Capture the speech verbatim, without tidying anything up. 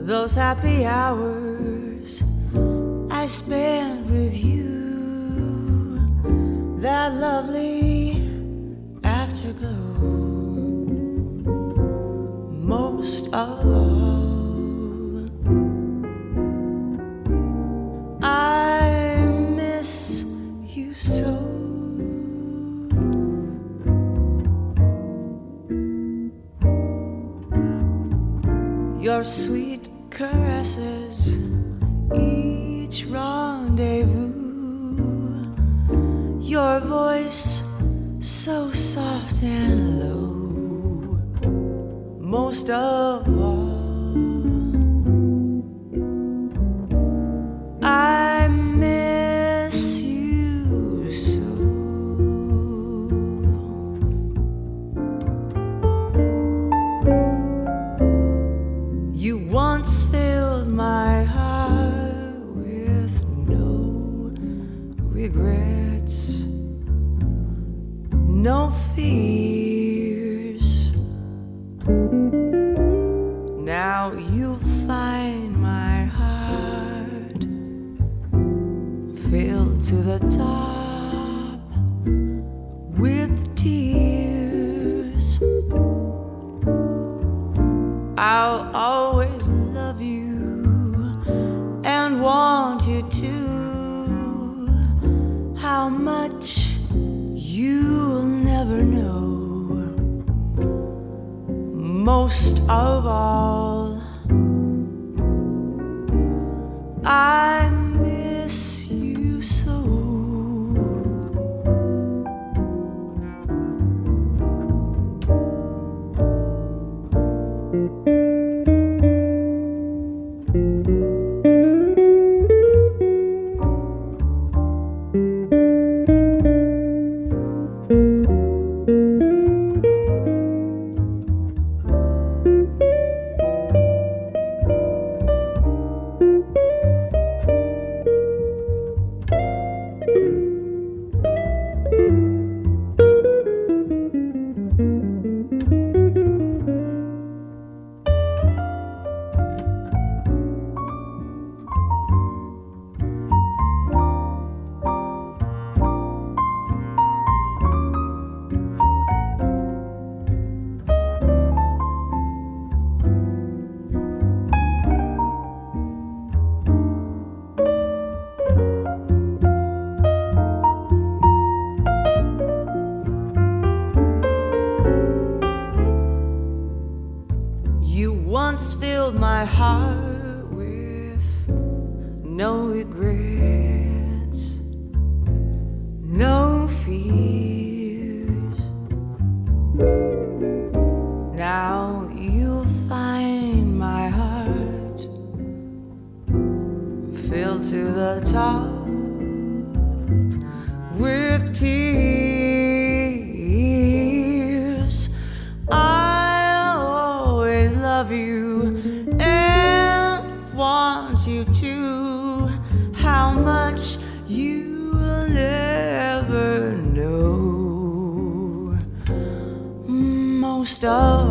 those happy hours I spent with you, that lovely afterglow. Most of all, I miss you so. Your sweet caresses, each rendezvous, your voice so soft and low. Most of all, I miss you so. You once filled my heart with no regrets, no fears. Now you find my heart filled to the top with tears. I'll always love you and want you to. How much you'll never know. Most of all, I miss you so. Once filled my heart with no regrets, no fears. Now you'll find my heart filled to the top with tears. I'll always love you and want you to. How much you'll never know. Most of